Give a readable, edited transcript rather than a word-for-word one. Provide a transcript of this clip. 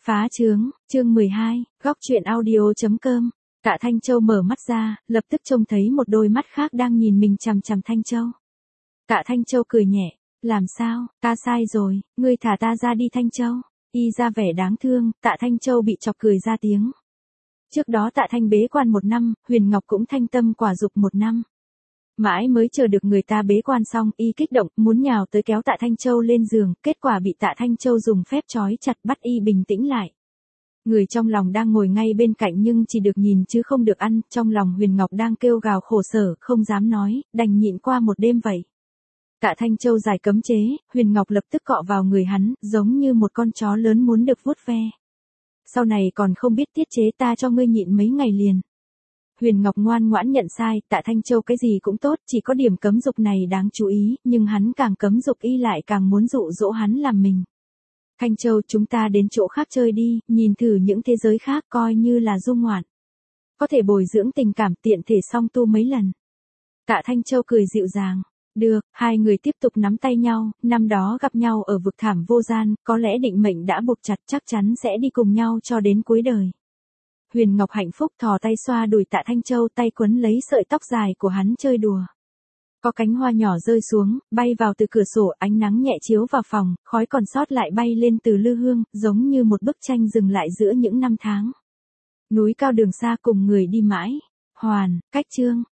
Phá trướng, chương 12, góc truyện audio.com. Tạ Thanh Châu mở mắt ra, lập tức trông thấy một đôi mắt khác đang nhìn mình chằm chằm Thanh Châu. Tạ Thanh Châu cười nhẹ, làm sao, ta sai rồi, ngươi thả ta ra đi Thanh Châu. Y ra vẻ đáng thương, Tạ Thanh Châu bị chọc cười ra tiếng. Trước đó Tạ Thanh bế quan 1 năm, Huyền Ngọc cũng thanh tâm quả dục 1 năm. Mãi mới chờ được người ta bế quan xong, y kích động, muốn nhào tới kéo Tạ Thanh Châu lên giường, kết quả bị Tạ Thanh Châu dùng phép trói chặt bắt y bình tĩnh lại. Người trong lòng đang ngồi ngay bên cạnh nhưng chỉ được nhìn chứ không được ăn, trong lòng Huyền Ngọc đang kêu gào khổ sở, không dám nói, đành nhịn qua một đêm vậy. Tạ Thanh Châu giải cấm chế, Huyền Ngọc lập tức cọ vào người hắn, giống như một con chó lớn muốn được vuốt ve. Sau này còn không biết tiết chế, ta cho ngươi nhịn mấy ngày liền. Huyền Ngọc ngoan ngoãn nhận sai, Tạ Thanh Châu cái gì cũng tốt, chỉ có điểm cấm dục này đáng chú ý, nhưng hắn càng cấm dục y lại càng muốn dụ dỗ hắn làm mình. Thanh Châu, chúng ta đến chỗ khác chơi đi, nhìn thử những thế giới khác coi như là du ngoạn. Có thể bồi dưỡng tình cảm, tiện thể song tu mấy lần. Tạ Thanh Châu cười dịu dàng. Được, hai người tiếp tục nắm tay nhau, năm đó gặp nhau ở vực thẳm vô gian, có lẽ định mệnh đã buộc chặt, chắc chắn sẽ đi cùng nhau cho đến cuối đời. Huyền Ngọc hạnh phúc thò tay xoa đùi Tạ Thanh Châu, tay quấn lấy sợi tóc dài của hắn chơi đùa. Có cánh hoa nhỏ rơi xuống, bay vào từ cửa sổ, ánh nắng nhẹ chiếu vào phòng, khói còn sót lại bay lên từ lư hương, giống như một bức tranh dừng lại giữa những năm tháng. Núi cao đường xa cùng người đi mãi. Hoàn, cách chương.